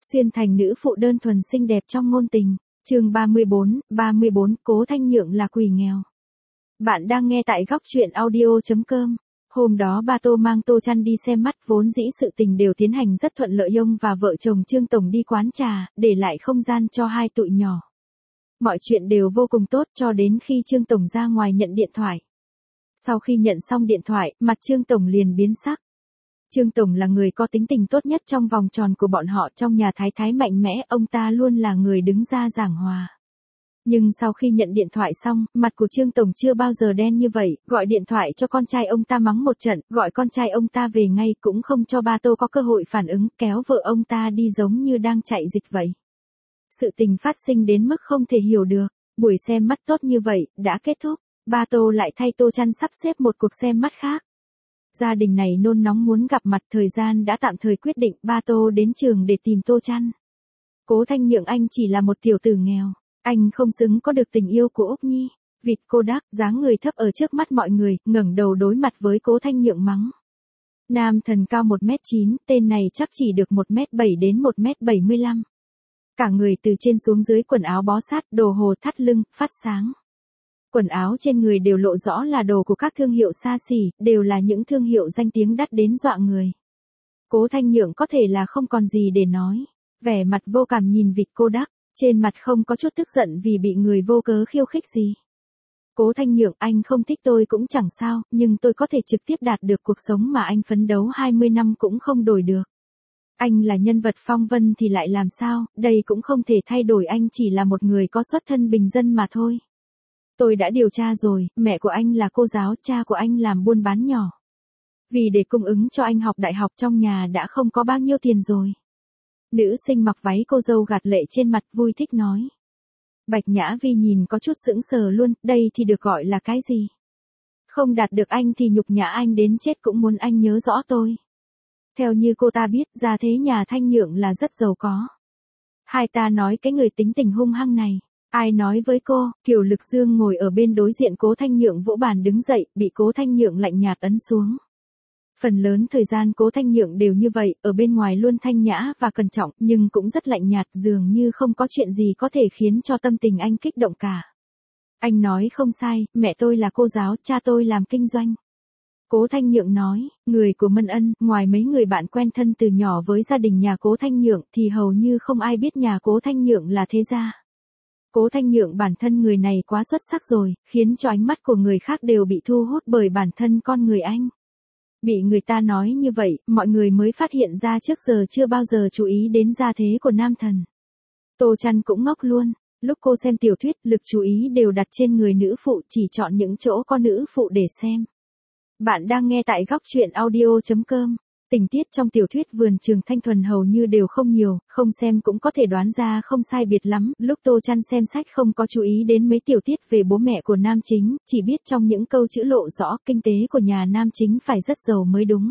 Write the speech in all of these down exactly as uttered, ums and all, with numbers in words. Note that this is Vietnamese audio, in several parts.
Xuyên thành nữ phụ đơn thuần xinh đẹp trong ngôn tình. Chương ba mươi bốn, ba mươi bốn, Cố Thanh Nhượng là quỷ nghèo. Bạn đang nghe tại góc truyện audio chấm com. Hôm đó ba Tô mang Tô Chăn đi xem mắt, vốn dĩ sự tình đều tiến hành rất thuận lợi, ông và vợ chồng Trương Tổng đi quán trà, để lại không gian cho hai tụi nhỏ. Mọi chuyện đều vô cùng tốt cho đến khi Trương Tổng ra ngoài nhận điện thoại. Sau khi nhận xong điện thoại, mặt Trương Tổng liền biến sắc. Trương Tổng là người có tính tình tốt nhất trong vòng tròn của bọn họ, trong nhà thái thái mạnh mẽ, ông ta luôn là người đứng ra giảng hòa. Nhưng sau khi nhận điện thoại xong, mặt của Trương Tổng chưa bao giờ đen như vậy, gọi điện thoại cho con trai ông ta mắng một trận, gọi con trai ông ta về ngay, cũng không cho ba Tô có cơ hội phản ứng, kéo vợ ông ta đi giống như đang chạy dịch vậy. Sự tình phát sinh đến mức không thể hiểu được, buổi xem mắt tốt như vậy, đã kết thúc, ba Tô lại thay Tô Chăn sắp xếp một cuộc xem mắt khác. Gia đình này nôn nóng muốn gặp mặt, thời gian đã tạm thời quyết định, ba Tô đến trường để tìm Tô Chăn. Cố Thanh Nhượng anh chỉ là một tiểu tử nghèo, anh không xứng có được tình yêu của Úc Nhi. Vịt cô đắc, dáng người thấp ở trước mắt mọi người, ngẩng đầu đối mặt với Cố Thanh Nhượng mắng. Nam thần cao một mét chín, tên này chắc chỉ được một mét bảy đến một mét bảy mươi lăm. Cả người từ trên xuống dưới quần áo bó sát, đồ hồ thắt lưng, phát sáng. Quần áo trên người đều lộ rõ là đồ của các thương hiệu xa xỉ, đều là những thương hiệu danh tiếng đắt đến dọa người. Cố Thanh Nhượng có thể là không còn gì để nói, vẻ mặt vô cảm nhìn vịt cô đắc, trên mặt không có chút tức giận vì bị người vô cớ khiêu khích gì. Cố Thanh Nhượng, anh không thích tôi cũng chẳng sao, nhưng tôi có thể trực tiếp đạt được cuộc sống mà anh phấn đấu hai mươi năm cũng không đổi được. Anh là nhân vật phong vân thì lại làm sao, đây cũng không thể thay đổi, anh chỉ là một người có xuất thân bình dân mà thôi. Tôi đã điều tra rồi, mẹ của anh là cô giáo, cha của anh làm buôn bán nhỏ. Vì để cung ứng cho anh học đại học trong nhà đã không có bao nhiêu tiền rồi. Nữ sinh mặc váy cô dâu gạt lệ trên mặt vui thích nói. Bạch Nhã Vi nhìn có chút sững sờ luôn, đây thì được gọi là cái gì? Không đạt được anh thì nhục nhã anh đến chết cũng muốn anh nhớ rõ tôi. Theo như cô ta biết, gia thế nhà Thanh Nhượng là rất giàu có. Hai ta nói cái người tính tình hung hăng này. Ai nói với cô? Kiều Lực Dương ngồi ở bên đối diện Cố Thanh Nhượng vỗ bàn đứng dậy, bị Cố Thanh Nhượng lạnh nhạt ấn xuống. Phần lớn thời gian Cố Thanh Nhượng đều như vậy, ở bên ngoài luôn thanh nhã và cẩn trọng, nhưng cũng rất lạnh nhạt, dường như không có chuyện gì có thể khiến cho tâm tình anh kích động cả. Anh nói không sai, mẹ tôi là cô giáo, cha tôi làm kinh doanh. Cố Thanh Nhượng nói, người của Mân Ân, ngoài mấy người bạn quen thân từ nhỏ với gia đình nhà Cố Thanh Nhượng thì hầu như không ai biết nhà Cố Thanh Nhượng là thế gia. Cố Thanh Nhượng bản thân người này quá xuất sắc rồi, khiến cho ánh mắt của người khác đều bị thu hút bởi bản thân con người anh. Bị người ta nói như vậy, mọi người mới phát hiện ra trước giờ chưa bao giờ chú ý đến gia thế của nam thần. Tô Chăn cũng ngốc luôn, lúc cô xem tiểu thuyết, lực chú ý đều đặt trên người nữ phụ, chỉ chọn những chỗ có nữ phụ để xem. Bạn đang nghe tại góc truyện audio chấm com. Tình tiết trong tiểu thuyết Vườn Trường Thanh Thuần hầu như đều không nhiều, không xem cũng có thể đoán ra không sai biệt lắm. Lúc Tô Chăn xem sách không có chú ý đến mấy tiểu tiết về bố mẹ của nam chính, chỉ biết trong những câu chữ lộ rõ kinh tế của nhà nam chính phải rất giàu mới đúng.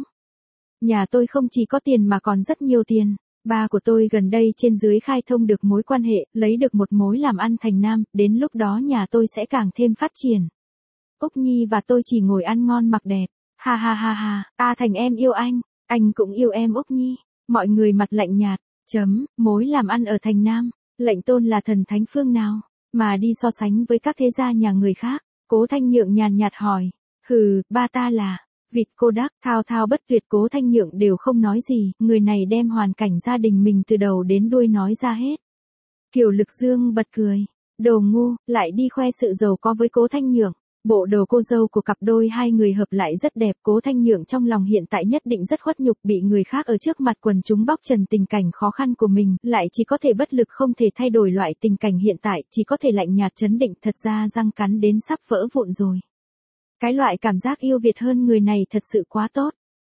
Nhà tôi không chỉ có tiền mà còn rất nhiều tiền. Ba của tôi gần đây trên dưới khai thông được mối quan hệ, lấy được một mối làm ăn thành nam, đến lúc đó nhà tôi sẽ càng thêm phát triển. Úc Nhi và tôi chỉ ngồi ăn ngon mặc đẹp. Ha ha ha ha, ta Thành em yêu anh. Anh cũng yêu em Úc Nhi. Mọi người mặt lạnh nhạt. Chấm, mối làm ăn ở thành Nam. Lệnh Tôn là thần thánh phương nào? Mà đi so sánh với các thế gia nhà người khác. Cố Thanh Nhượng nhàn nhạt hỏi. Hừ, ba ta là. Vịt cô đắc, thao thao bất tuyệt. Cố Thanh Nhượng đều không nói gì. Người này đem hoàn cảnh gia đình mình từ đầu đến đuôi nói ra hết. Kiều Lực Dương bật cười. Đồ ngu, lại đi khoe sự giàu có với Cố Thanh Nhượng. Bộ đồ cô dâu của cặp đôi hai người hợp lại rất đẹp. Cố Thanh Nhượng trong lòng hiện tại nhất định rất khuất nhục, bị người khác ở trước mặt quần chúng bóc trần tình cảnh khó khăn của mình, lại chỉ có thể bất lực không thể thay đổi loại tình cảnh hiện tại, chỉ có thể lạnh nhạt trấn định, thật ra răng cắn đến sắp vỡ vụn rồi. Cái loại cảm giác yêu Việt hơn người này thật sự quá tốt.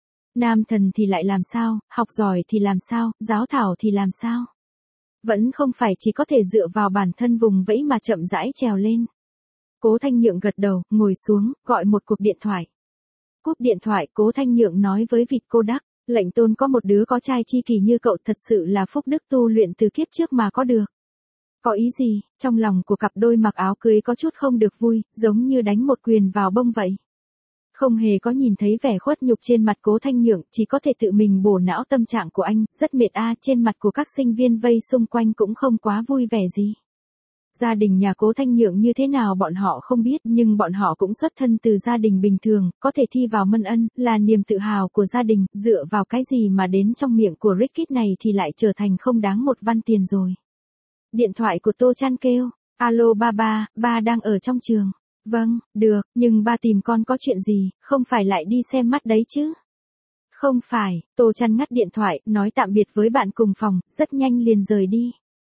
Nam thần thì lại làm sao, học giỏi thì làm sao, giáo thảo thì làm sao. Vẫn không phải chỉ có thể dựa vào bản thân vùng vẫy mà chậm rãi trèo lên. Cố Thanh Nhượng gật đầu, ngồi xuống, gọi một cuộc điện thoại. Cúp điện thoại, Cố Thanh Nhượng nói với vịt cô đắc, Lệnh Tôn có một đứa có trai chi kỷ như cậu thật sự là phúc đức tu luyện từ kiếp trước mà có được. Có ý gì? Trong lòng của cặp đôi mặc áo cưới có chút không được vui, giống như đánh một quyền vào bông vậy. Không hề có nhìn thấy vẻ khuất nhục trên mặt Cố Thanh Nhượng, chỉ có thể tự mình bổ não tâm trạng của anh, rất mệt a. Trên mặt của các sinh viên vây xung quanh cũng không quá vui vẻ gì. Gia đình nhà Cố Thanh Nhượng như thế nào bọn họ không biết, nhưng bọn họ cũng xuất thân từ gia đình bình thường, có thể thi vào Mân Ân, là niềm tự hào của gia đình, dựa vào cái gì mà đến trong miệng của Rickit này thì lại trở thành không đáng một văn tiền rồi. Điện thoại của Tô Chan kêu, alo ba ba, ba đang ở trong trường. Vâng, được, nhưng ba tìm con có chuyện gì, không phải lại đi xem mắt đấy chứ? Không phải, Tô Chan ngắt điện thoại, nói tạm biệt với bạn cùng phòng, rất nhanh liền rời đi.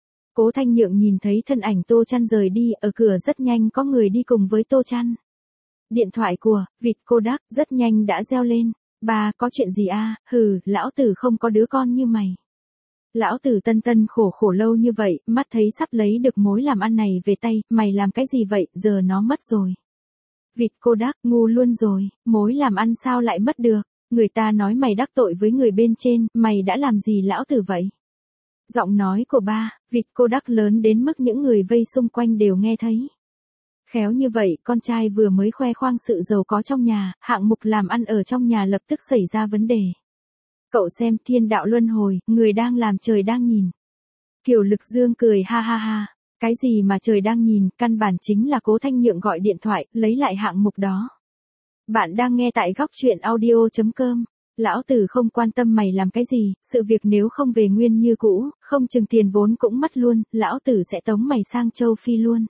Cố Thanh Nhượng nhìn thấy thân ảnh Tô Chan rời đi, ở cửa rất nhanh có người đi cùng với Tô Chan. Điện thoại của Vịt Kodak rất nhanh đã reo lên. Ba, có chuyện gì a? Hừ, lão tử không có đứa con như mày. Lão tử tân tân khổ khổ lâu như vậy, mắt thấy sắp lấy được mối làm ăn này về tay, mày làm cái gì vậy, giờ nó mất rồi. Vịt Kodak, ngu luôn rồi, mối làm ăn sao lại mất được, người ta nói mày đắc tội với người bên trên, mày đã làm gì lão tử vậy? Giọng nói của ba, Vịt Kodak lớn đến mức những người vây xung quanh đều nghe thấy. Khéo như vậy, con trai vừa mới khoe khoang sự giàu có trong nhà, hạng mục làm ăn ở trong nhà lập tức xảy ra vấn đề. Cậu xem thiên đạo luân hồi, người đang làm trời đang nhìn. Kiều Lực Dương cười ha ha ha, cái gì mà trời đang nhìn, căn bản chính là Cố Thanh Nhượng gọi điện thoại, lấy lại hạng mục đó. Bạn đang nghe tại góc truyện audio chấm com. Lão tử không quan tâm mày làm cái gì, sự việc nếu không về nguyên như cũ, không chừng tiền vốn cũng mất luôn, lão tử sẽ tống mày sang châu Phi luôn.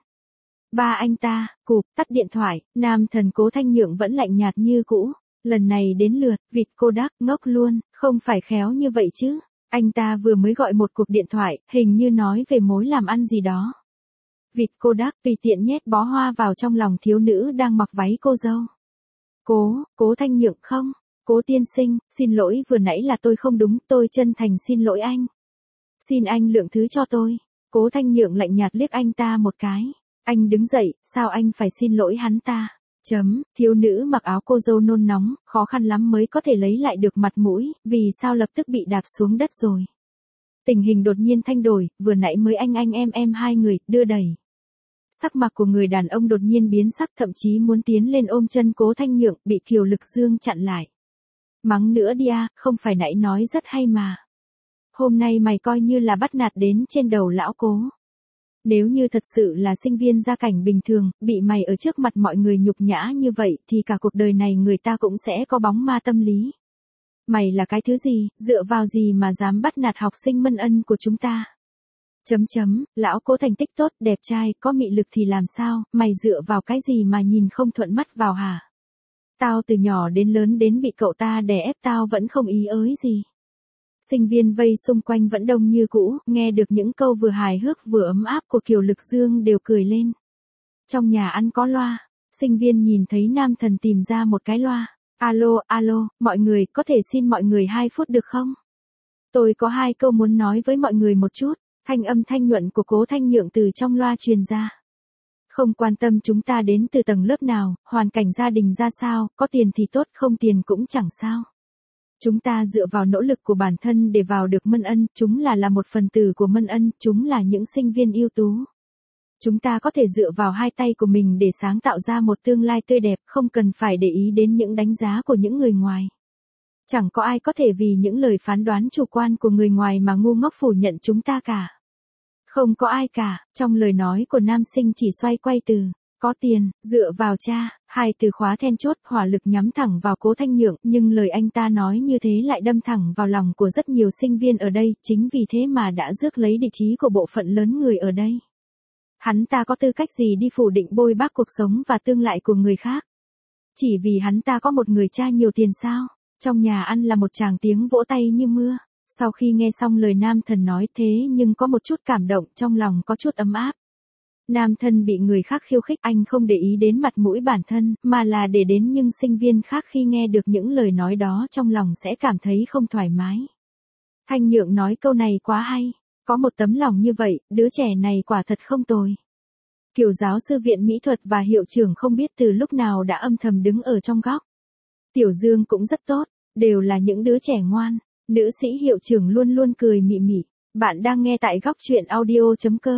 Ba anh ta, cụp, tắt điện thoại, nam thần Cố Thanh Nhượng vẫn lạnh nhạt như cũ. Lần này đến lượt, Vịt Kodak, ngốc luôn, không phải khéo như vậy chứ. Anh ta vừa mới gọi một cuộc điện thoại, hình như nói về mối làm ăn gì đó. Vịt Kodak tùy tiện nhét bó hoa vào trong lòng thiếu nữ đang mặc váy cô dâu. Cố, Cố Thanh Nhượng không? Cố tiên sinh, xin lỗi vừa nãy là tôi không đúng, tôi chân thành xin lỗi anh. Xin anh lượng thứ cho tôi. Cố Thanh Nhượng lạnh nhạt liếc anh ta một cái. Anh đứng dậy, sao anh phải xin lỗi hắn ta? Chấm, thiếu nữ mặc áo cô dâu nôn nóng, khó khăn lắm mới có thể lấy lại được mặt mũi, vì sao lập tức bị đạp xuống đất rồi. Tình hình đột nhiên thay đổi, vừa nãy mới anh anh em em hai người, đưa đẩy. Sắc mặt của người đàn ông đột nhiên biến sắc, thậm chí muốn tiến lên ôm chân Cố Thanh Nhượng, bị Kiều Lực Dương chặn lại. Mắng nữa đi à, không phải nãy nói rất hay mà. Hôm nay mày coi như là bắt nạt đến trên đầu lão Cố. Nếu như thật sự là sinh viên gia cảnh bình thường, bị mày ở trước mặt mọi người nhục nhã như vậy, thì cả cuộc đời này người ta cũng sẽ có bóng ma tâm lý. Mày là cái thứ gì, dựa vào gì mà dám bắt nạt học sinh Mân Ân của chúng ta? Chấm chấm, lão Cố thành tích tốt, đẹp trai, có mị lực thì làm sao, mày dựa vào cái gì mà nhìn không thuận mắt vào hả? Tao từ nhỏ đến lớn đến bị cậu ta đè ép tao vẫn không ý ới gì. Sinh viên vây xung quanh vẫn đông như cũ, nghe được những câu vừa hài hước vừa ấm áp của Kiều Lực Dương đều cười lên. Trong nhà ăn có loa, sinh viên nhìn thấy nam thần tìm ra một cái loa. Alo, alo, mọi người, có thể xin mọi người hai phút được không? Tôi có hai câu muốn nói với mọi người một chút, thanh âm thanh nhuận của Cố Thanh Nhượng từ trong loa truyền ra. Không quan tâm chúng ta đến từ tầng lớp nào, hoàn cảnh gia đình ra sao, có tiền thì tốt, không tiền cũng chẳng sao. Chúng ta dựa vào nỗ lực của bản thân để vào được Mân Ân, chúng là là một phần tử của Mân Ân, chúng là những sinh viên ưu tú. Chúng ta có thể dựa vào hai tay của mình để sáng tạo ra một tương lai tươi đẹp, không cần phải để ý đến những đánh giá của những người ngoài. Chẳng có ai có thể vì những lời phán đoán chủ quan của người ngoài mà ngu ngốc phủ nhận chúng ta cả. Không có ai cả, trong lời nói của nam sinh chỉ xoay quay từ có tiền, dựa vào cha, hai từ khóa then chốt, hỏa lực nhắm thẳng vào Cố Thanh Nhượng, nhưng lời anh ta nói như thế lại đâm thẳng vào lòng của rất nhiều sinh viên ở đây, chính vì thế mà đã rước lấy địch ý của bộ phận lớn người ở đây. Hắn ta có tư cách gì đi phủ định bôi bác cuộc sống và tương lai của người khác? Chỉ vì hắn ta có một người cha nhiều tiền sao? Trong nhà ăn là một tràng tiếng vỗ tay như mưa. Sau khi nghe xong lời nam thần nói thế nhưng có một chút cảm động, trong lòng có chút ấm áp. Nam thân bị người khác khiêu khích, anh không để ý đến mặt mũi bản thân, mà là để đến những sinh viên khác khi nghe được những lời nói đó trong lòng sẽ cảm thấy không thoải mái. Thanh Nhượng nói câu này quá hay, có một tấm lòng như vậy, đứa trẻ này quả thật không tồi. Kiều giáo sư viện mỹ thuật và hiệu trưởng không biết từ lúc nào đã âm thầm đứng ở trong góc. Tiểu Dương cũng rất tốt, đều là những đứa trẻ ngoan. Nữ sĩ hiệu trưởng luôn luôn cười mị mị. Bạn đang nghe tại góc truyện audio chấm com.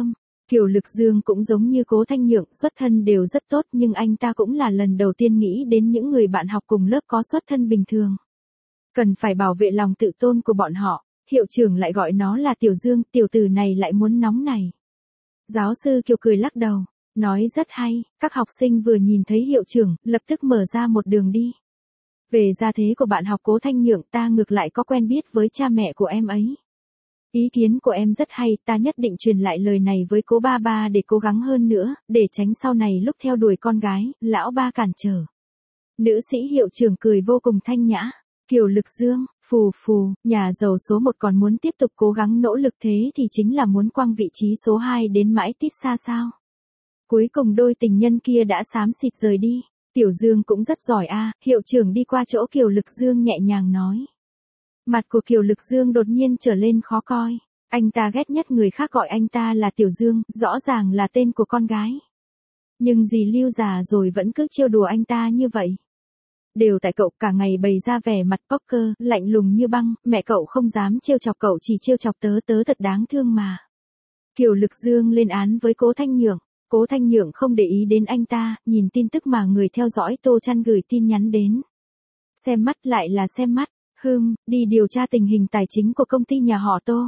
Kiều Lực Dương cũng giống như Cố Thanh Nhượng, xuất thân đều rất tốt nhưng anh ta cũng là lần đầu tiên nghĩ đến những người bạn học cùng lớp có xuất thân bình thường. Cần phải bảo vệ lòng tự tôn của bọn họ, hiệu trưởng lại gọi nó là Tiểu Dương, tiểu tử này lại muốn nóng này. Giáo sư Kiều cười lắc đầu, nói rất hay, các học sinh vừa nhìn thấy hiệu trưởng, lập tức mở ra một đường đi. Về gia thế của bạn học Cố Thanh Nhượng, ta ngược lại có quen biết với cha mẹ của em ấy. Ý kiến của em rất hay, ta nhất định truyền lại lời này với Cố ba ba để cố gắng hơn nữa, để tránh sau này lúc theo đuổi con gái, lão ba cản trở. Nữ sĩ hiệu trưởng cười vô cùng thanh nhã. Kiều Lực Dương, phù phù, nhà giàu số một còn muốn tiếp tục cố gắng nỗ lực thế thì chính là muốn quăng vị trí số hai đến mãi tít xa sao. Cuối cùng đôi tình nhân kia đã xám xịt rời đi. Tiểu Dương cũng rất giỏi a, hiệu trưởng đi qua chỗ Kiều Lực Dương nhẹ nhàng nói. Mặt của Kiều Lực Dương đột nhiên trở lên khó coi. Anh ta ghét nhất người khác gọi anh ta là Tiểu Dương, rõ ràng là tên của con gái. Nhưng dì Lưu già rồi vẫn cứ trêu đùa anh ta như vậy. Đều tại cậu cả ngày bày ra vẻ mặt poker, lạnh lùng như băng, mẹ cậu không dám trêu chọc cậu chỉ trêu chọc tớ tớ thật đáng thương mà. Kiều Lực Dương lên án với Cố Thanh Nhượng. Cố Thanh Nhượng không để ý đến anh ta, nhìn tin tức mà người theo dõi Tô Chăn gửi tin nhắn đến. Xem mắt lại là xem mắt, hừm, đi điều tra tình hình tài chính của công ty nhà họ Tô.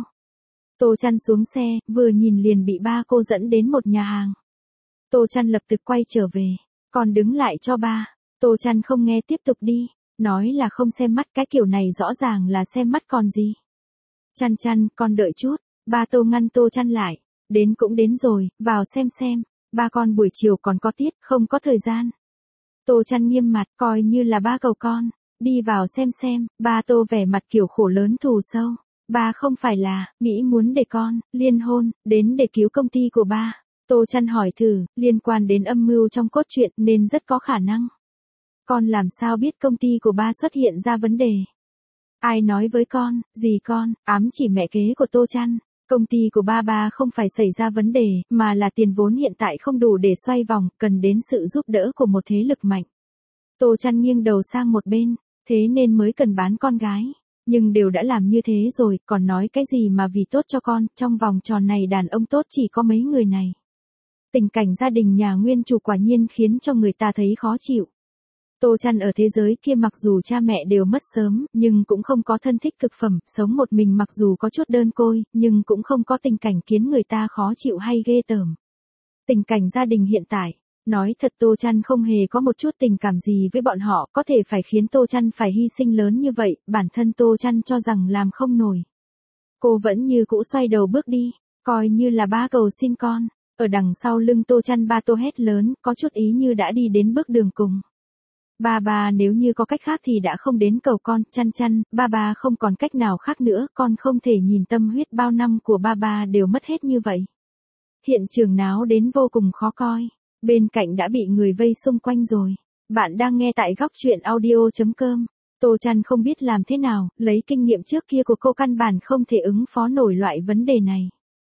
Tô Chăn xuống xe, vừa nhìn liền bị ba cô dẫn đến một nhà hàng. Tô Chăn lập tức quay trở về, còn đứng lại cho ba. Tô Chăn không nghe tiếp tục đi, nói là không xem mắt, cái kiểu này rõ ràng là xem mắt còn gì. Chăn Chăn, con đợi chút, ba Tô ngăn Tô Chăn lại, đến cũng đến rồi, vào xem xem, ba con buổi chiều còn có tiết, không có thời gian. Tô Chăn nghiêm mặt, coi như là ba cầu con, đi vào xem xem, ba Tô vẻ mặt kiểu khổ lớn thù sâu, ba không phải là, nghĩ muốn để con, liên hôn, đến để cứu công ty của ba. Tô Chăn hỏi thử, liên quan đến âm mưu trong cốt truyện nên rất có khả năng. Con làm sao biết công ty của ba xuất hiện ra vấn đề? Ai nói với con, gì con, ám chỉ mẹ kế của Tô Chăn. Công ty của ba ba không phải xảy ra vấn đề, mà là tiền vốn hiện tại không đủ để xoay vòng, cần đến sự giúp đỡ của một thế lực mạnh. Tô Chăn nghiêng đầu sang một bên, thế nên mới cần bán con gái. Nhưng đều đã làm như thế rồi, còn nói cái gì mà vì tốt cho con, trong vòng tròn này đàn ông tốt chỉ có mấy người này. Tình cảnh gia đình nhà nguyên chủ quả nhiên khiến cho người ta thấy khó chịu. Tô Chăn ở thế giới kia mặc dù cha mẹ đều mất sớm, nhưng cũng không có thân thích cực phẩm, sống một mình mặc dù có chút đơn côi, nhưng cũng không có tình cảnh khiến người ta khó chịu hay ghê tởm. Tình cảnh gia đình hiện tại, nói thật Tô Chăn không hề có một chút tình cảm gì với bọn họ, có thể phải khiến Tô Chăn phải hy sinh lớn như vậy, bản thân Tô Chăn cho rằng làm không nổi. Cô vẫn như cũ xoay đầu bước đi, coi như là ba cầu xin con, ở đằng sau lưng Tô Chăn ba Tô hét lớn, có chút ý như đã đi đến bước đường cùng. Ba ba nếu như có cách khác thì đã không đến cầu con, Chăn Chăn, ba ba không còn cách nào khác nữa, con không thể nhìn tâm huyết bao năm của ba ba đều mất hết như vậy. Hiện trường náo đến vô cùng khó coi, bên cạnh đã bị người vây xung quanh rồi. Bạn đang nghe tại góc truyện audio chấm com. Tô Chăn không biết làm thế nào, lấy kinh nghiệm trước kia của cô căn bản không thể ứng phó nổi loại vấn đề này.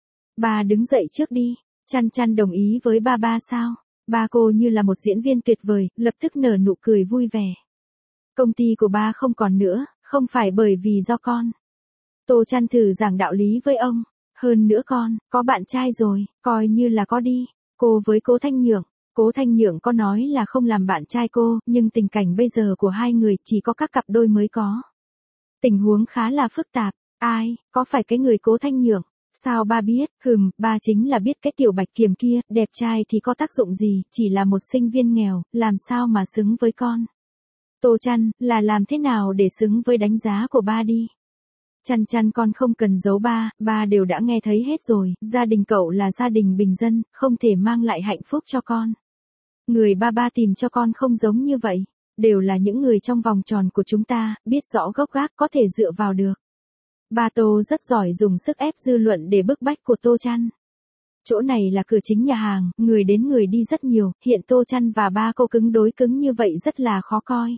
Ba đứng dậy trước đi, Chăn Chăn đồng ý với ba ba sao? Ba cô như là một diễn viên tuyệt vời, lập tức nở nụ cười vui vẻ. Công ty của ba không còn nữa, không phải bởi vì do con. Tô Chăn thử giảng đạo lý với ông. Hơn nữa con, có bạn trai rồi, coi như là có đi. Cô với Cố Thanh Nhượng. Cố Thanh Nhượng có nói là không làm bạn trai cô, nhưng tình cảnh bây giờ của hai người chỉ có các cặp đôi mới có. Tình huống khá là phức tạp. Ai, có phải cái người Cố Thanh Nhượng? Sao ba biết, hừm, ba chính là biết cái tiểu Bạch Kiềm kia, đẹp trai thì có tác dụng gì, chỉ là một sinh viên nghèo, làm sao mà xứng với con. Tô Chăn, là làm thế nào để xứng với đánh giá của ba đi. Chăn Chăn con không cần giấu ba, ba đều đã nghe thấy hết rồi, gia đình cậu là gia đình bình dân, không thể mang lại hạnh phúc cho con. Người ba ba tìm cho con không giống như vậy, đều là những người trong vòng tròn của chúng ta, biết rõ gốc gác có thể dựa vào được. Ba Tô rất giỏi dùng sức ép dư luận để bức bách của Tô Chăn. Chỗ này là cửa chính nhà hàng, người đến người đi rất nhiều, hiện Tô Chăn và ba cô cứng đối cứng như vậy rất là khó coi.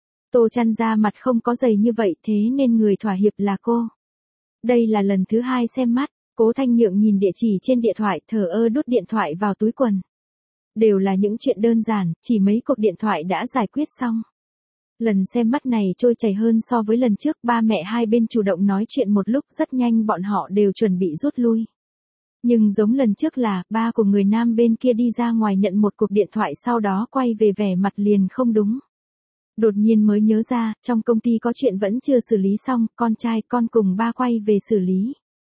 Tô Chăn ra mặt không có dày như vậy thế nên người thỏa hiệp là cô. Đây là lần thứ hai xem mắt, Cố Thanh Nhượng nhìn địa chỉ trên điện thoại thờ ơ đút điện thoại vào túi quần. Đều là những chuyện đơn giản, chỉ mấy cuộc điện thoại đã giải quyết xong. Lần xem mắt này trôi chảy hơn so với lần trước, ba mẹ hai bên chủ động nói chuyện một lúc rất nhanh bọn họ đều chuẩn bị rút lui. Nhưng giống lần trước là, ba của người nam bên kia đi ra ngoài nhận một cuộc điện thoại sau đó quay về vẻ mặt liền không đúng. Đột nhiên mới nhớ ra, trong công ty có chuyện vẫn chưa xử lý xong, con trai con cùng ba quay về xử lý.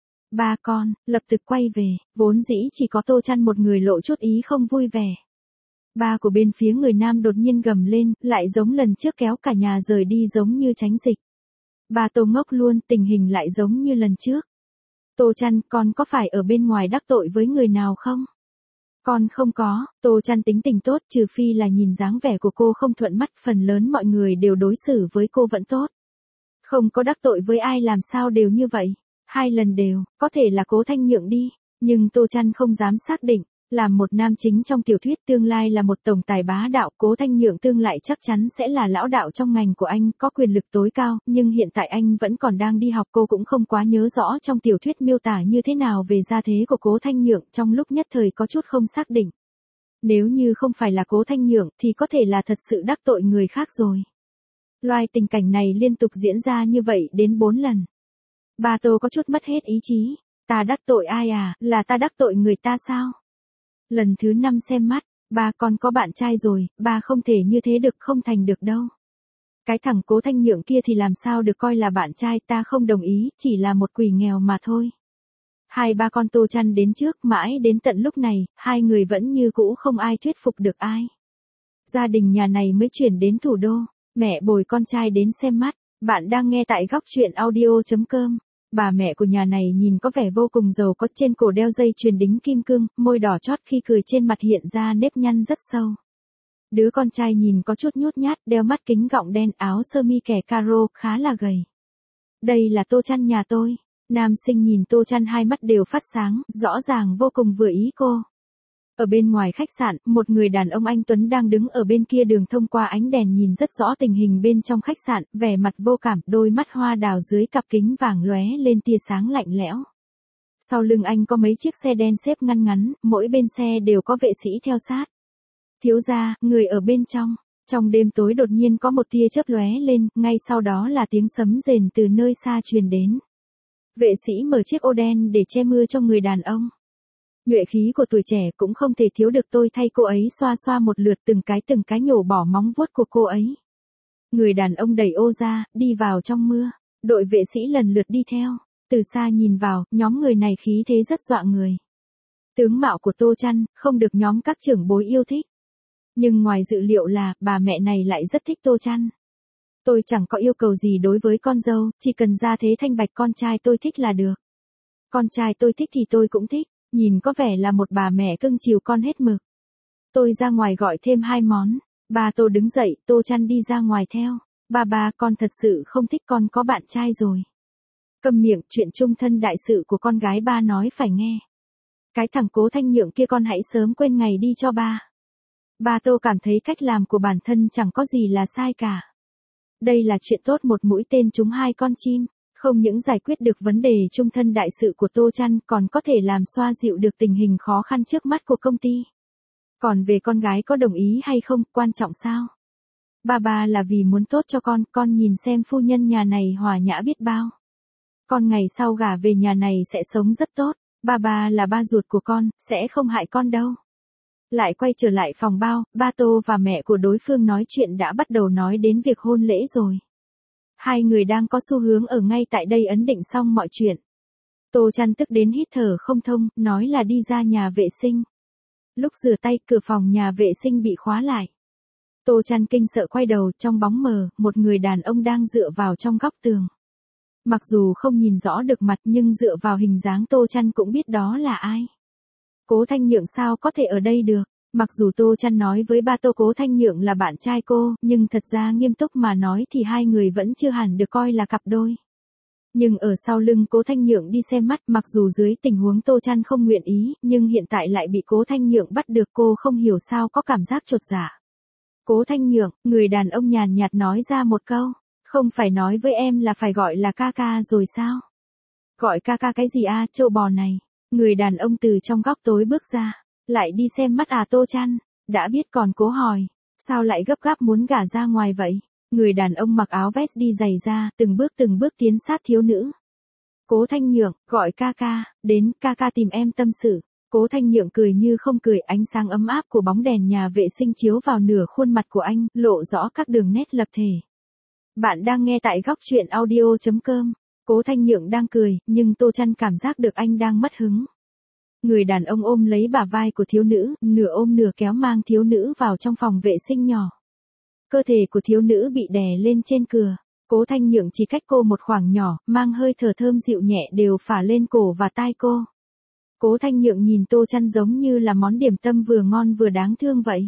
Ba con, lập tức quay về, vốn dĩ chỉ có Tô Chăn một người lộ chút ý không vui vẻ. Ba của bên phía người nam đột nhiên gầm lên, lại giống lần trước kéo cả nhà rời đi giống như tránh dịch. Ba Tô ngốc luôn, tình hình lại giống như lần trước. Tô Chăn, con có phải ở bên ngoài đắc tội với người nào không? Con không có, Tô Chăn tính tình tốt, trừ phi là nhìn dáng vẻ của cô không thuận mắt, phần lớn mọi người đều đối xử với cô vẫn tốt. Không có đắc tội với ai làm sao đều như vậy. Hai lần đều, có thể là Cố Thanh Nhượng đi, nhưng Tô Chăn không dám xác định. Làm một nam chính trong tiểu thuyết tương lai là một tổng tài bá đạo, Cố Thanh Nhượng tương lại chắc chắn sẽ là lão đạo trong ngành của anh, có quyền lực tối cao, nhưng hiện tại anh vẫn còn đang đi học, cô cũng không quá nhớ rõ trong tiểu thuyết miêu tả như thế nào về gia thế của Cố Thanh Nhượng, trong lúc nhất thời có chút không xác định. Nếu như không phải là Cố Thanh Nhượng thì có thể là thật sự đắc tội người khác rồi. Loại tình cảnh này liên tục diễn ra như vậy đến bốn lần. Ba Tô có chút mất hết ý chí, ta đắc tội ai à, là ta đắc tội người ta sao? Lần thứ năm xem mắt, ba con có bạn trai rồi, ba không thể như thế được, không thành được đâu. Cái thằng Cố Thanh Nhượng kia thì làm sao được coi là bạn trai, ta không đồng ý, chỉ là một quỷ nghèo mà thôi. Hai ba con Tô Chăn đến trước, mãi đến tận lúc này, hai người vẫn như cũ không ai thuyết phục được ai. Gia đình nhà này mới chuyển đến thủ đô, mẹ bồi con trai đến xem mắt, bạn đang nghe tại góc truyện audio chấm com. Bà mẹ của nhà này nhìn có vẻ vô cùng giàu có, trên cổ đeo dây chuyền đính kim cương, môi đỏ chót, khi cười trên mặt hiện ra nếp nhăn rất sâu. Đứa con trai nhìn có chút nhút nhát, đeo mắt kính gọng đen, áo sơ mi kẻ caro, khá là gầy. Đây là Tô Chăn nhà tôi. Nam sinh nhìn Tô Chăn hai mắt đều phát sáng, rõ ràng vô cùng vừa ý cô. Ở bên ngoài khách sạn, một người đàn ông anh tuấn đang đứng ở bên kia đường, thông qua ánh đèn nhìn rất rõ tình hình bên trong khách sạn, vẻ mặt vô cảm, đôi mắt hoa đào dưới cặp kính vàng lóe lên tia sáng lạnh lẽo. Sau lưng anh có mấy chiếc xe đen xếp ngăn ngắn, mỗi bên xe đều có vệ sĩ theo sát. Thiếu gia, người ở bên trong. Trong đêm tối đột nhiên có một tia chớp lóe lên, ngay sau đó là tiếng sấm rền từ nơi xa truyền đến. Vệ sĩ mở chiếc ô đen để che mưa cho người đàn ông. Nhuệ khí của tuổi trẻ cũng không thể thiếu được, tôi thay cô ấy xoa xoa một lượt, từng cái từng cái nhổ bỏ móng vuốt của cô ấy. Người đàn ông đẩy ô ra, đi vào trong mưa, đội vệ sĩ lần lượt đi theo, từ xa nhìn vào, nhóm người này khí thế rất dọa người. Tướng mạo của Tô Chăn, không được nhóm các trưởng bối yêu thích. Nhưng ngoài dự liệu là, bà mẹ này lại rất thích Tô Chăn. Tôi chẳng có yêu cầu gì đối với con dâu, chỉ cần ra thế thanh bạch, con trai tôi thích là được. Con trai tôi thích thì tôi cũng thích. Nhìn có vẻ là một bà mẹ cưng chiều con hết mực. Tôi ra ngoài gọi thêm hai món. Bà Tô đứng dậy, Tô Chăn đi ra ngoài theo. Bà bà, con thật sự không thích, con có bạn trai rồi. Câm miệng, chuyện chung thân đại sự của con gái ba nói phải nghe. Cái thằng Cố Thanh Nhượng kia con hãy sớm quên ngày đi cho ba. Bà Tô cảm thấy cách làm của bản thân chẳng có gì là sai cả. Đây là chuyện tốt, một mũi tên trúng hai con chim. Không những giải quyết được vấn đề chung thân đại sự của Tô Chăn, còn có thể làm xoa dịu được tình hình khó khăn trước mắt của công ty. Còn về con gái có đồng ý hay không, quan trọng sao? Ba ba là vì muốn tốt cho con, con nhìn xem phu nhân nhà này hòa nhã biết bao. Con ngày sau gả về nhà này sẽ sống rất tốt, ba ba là ba ruột của con, sẽ không hại con đâu. Lại quay trở lại phòng bao, ba Tô và mẹ của đối phương nói chuyện đã bắt đầu nói đến việc hôn lễ rồi. Hai người đang có xu hướng ở ngay tại đây ấn định xong mọi chuyện. Tô Chăn tức đến hít thở không thông, nói là đi ra nhà vệ sinh. Lúc rửa tay, cửa phòng nhà vệ sinh bị khóa lại. Tô Chăn kinh sợ quay đầu, trong bóng mờ, một người đàn ông đang dựa vào trong góc tường. Mặc dù không nhìn rõ được mặt nhưng dựa vào hình dáng Tô Chăn cũng biết đó là ai. Cố Thanh Nhượng sao có thể ở đây được? Mặc dù Tô Chăn nói với ba Tô Cố Thanh Nhượng là bạn trai cô, nhưng thật ra nghiêm túc mà nói thì hai người vẫn chưa hẳn được coi là cặp đôi. Nhưng ở sau lưng Cố Thanh Nhượng đi xem mắt, mặc dù dưới tình huống Tô Chăn không nguyện ý, nhưng hiện tại lại bị Cố Thanh Nhượng bắt được, cô không hiểu sao có cảm giác chột dạ. Cố Thanh Nhượng, người đàn ông nhàn nhạt nói ra một câu, không phải nói với em là phải gọi là ca ca rồi sao? Gọi ca ca cái gì a, trâu bò này? Người đàn ông từ trong góc tối bước ra. Lại đi xem mắt à Tô Chăn, đã biết còn cố hỏi, sao lại gấp gáp muốn gả ra ngoài vậy? Người đàn ông mặc áo vest đi giày da, từng bước từng bước tiến sát thiếu nữ. Cố Thanh Nhượng, gọi ca ca, đến, ca ca tìm em tâm sự. Cố Thanh Nhượng cười như không cười, ánh sáng ấm áp của bóng đèn nhà vệ sinh chiếu vào nửa khuôn mặt của anh, lộ rõ các đường nét lập thể. Bạn đang nghe tại góc chuyện audio chấm com. Cố Thanh Nhượng đang cười, nhưng Tô Chăn cảm giác được anh đang mất hứng. Người đàn ông ôm lấy bả vai của thiếu nữ, nửa ôm nửa kéo mang thiếu nữ vào trong phòng vệ sinh nhỏ. Cơ thể của thiếu nữ bị đè lên trên cửa. Cố Thanh Nhượng chỉ cách cô một khoảng nhỏ, mang hơi thở thơm dịu nhẹ đều phả lên cổ và tai cô. Cố Thanh Nhượng nhìn Tô Chăn giống như là món điểm tâm vừa ngon vừa đáng thương vậy.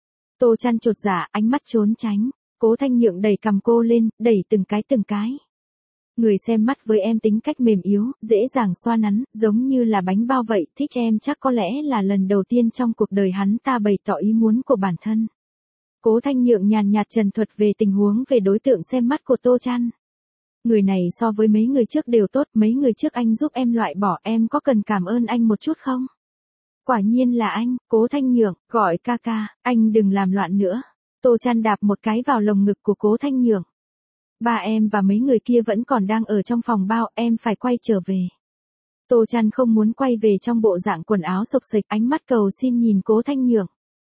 Tô Chăn chột dạ, ánh mắt trốn tránh. Cố Thanh Nhượng đẩy cằm cô lên, đẩy từng cái từng cái. Người xem mắt với em tính cách mềm yếu, dễ dàng xoa nắn, giống như là bánh bao vậy, thích em chắc có lẽ là lần đầu tiên trong cuộc đời hắn ta bày tỏ ý muốn của bản thân. Cố Thanh Nhượng nhàn nhạt trần thuật về tình huống về đối tượng xem mắt của Tô Chăn. Người này so với mấy người trước đều tốt, mấy người trước anh giúp em loại bỏ, em có cần cảm ơn anh một chút không? Quả nhiên là anh, Cố Thanh Nhượng, gọi ca ca, anh đừng làm loạn nữa. Tô Chăn đạp một cái vào lồng ngực của Cố Thanh Nhượng. Ba em và mấy người kia vẫn còn đang ở trong phòng bao, em phải quay trở về. Tô Chăn không muốn quay về trong bộ dạng quần áo xộc xệch, ánh mắt cầu xin nhìn Cố Thanh Nhượng.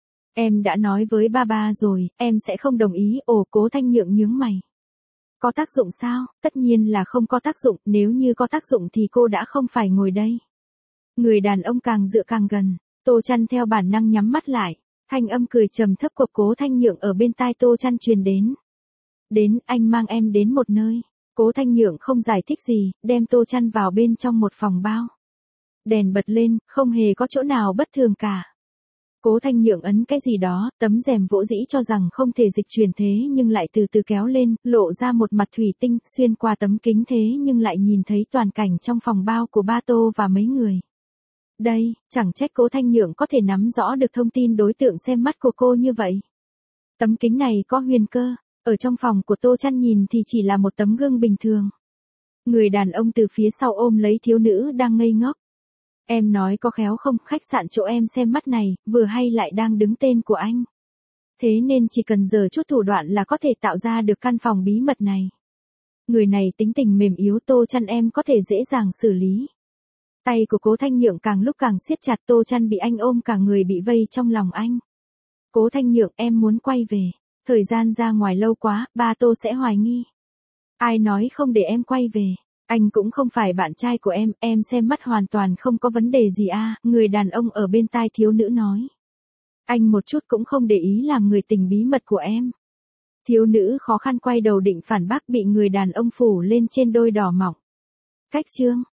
Em đã nói với ba ba rồi, em sẽ không đồng ý. Ồ, Cố Thanh Nhượng nhướng mày. Có tác dụng sao? Tất nhiên là không có tác dụng, nếu như có tác dụng thì cô đã không phải ngồi đây. Người đàn ông càng dựa càng gần, Tô Chăn theo bản năng nhắm mắt lại, thanh âm cười trầm thấp của Cố Thanh Nhượng ở bên tai Tô Chăn truyền đến. Đến, anh mang em đến một nơi. Cố Thanh Nhượng không giải thích gì, đem Tô Chăn vào bên trong một phòng bao. Đèn bật lên, không hề có chỗ nào bất thường cả. Cố Thanh Nhượng ấn cái gì đó, tấm rèm vỗ dĩ cho rằng không thể dịch chuyển thế nhưng lại từ từ kéo lên, lộ ra một mặt thủy tinh, xuyên qua tấm kính thế nhưng lại nhìn thấy toàn cảnh trong phòng bao của ba Tô và mấy người. Đây, chẳng trách Cố Thanh Nhượng có thể nắm rõ được thông tin đối tượng xem mắt của cô như vậy. Tấm kính này có huyền cơ, ở trong phòng của Tô Chăn nhìn thì chỉ là một tấm gương bình thường. Người đàn ông từ phía sau ôm lấy thiếu nữ đang ngây ngốc. Em nói có khéo không, khách sạn chỗ em xem mắt này, vừa hay lại đang đứng tên của anh. Thế nên chỉ cần giở chút thủ đoạn là có thể tạo ra được căn phòng bí mật này. Người này tính tình mềm yếu, Tô Chăn em có thể dễ dàng xử lý. Tay của Cố Thanh Nhượng càng lúc càng siết chặt, Tô Chăn bị anh ôm cả người bị vây trong lòng anh. Cố Thanh Nhượng, em muốn quay về. Thời gian ra ngoài lâu quá, ba Tô sẽ hoài nghi. Ai nói không để em quay về. Anh cũng không phải bạn trai của em, em xem mắt hoàn toàn không có vấn đề gì à, người đàn ông ở bên tai thiếu nữ nói. Anh một chút cũng không để ý làm người tình bí mật của em. Thiếu nữ khó khăn quay đầu định phản bác bị người đàn ông phủ lên trên đôi đỏ mọng. Cách chương,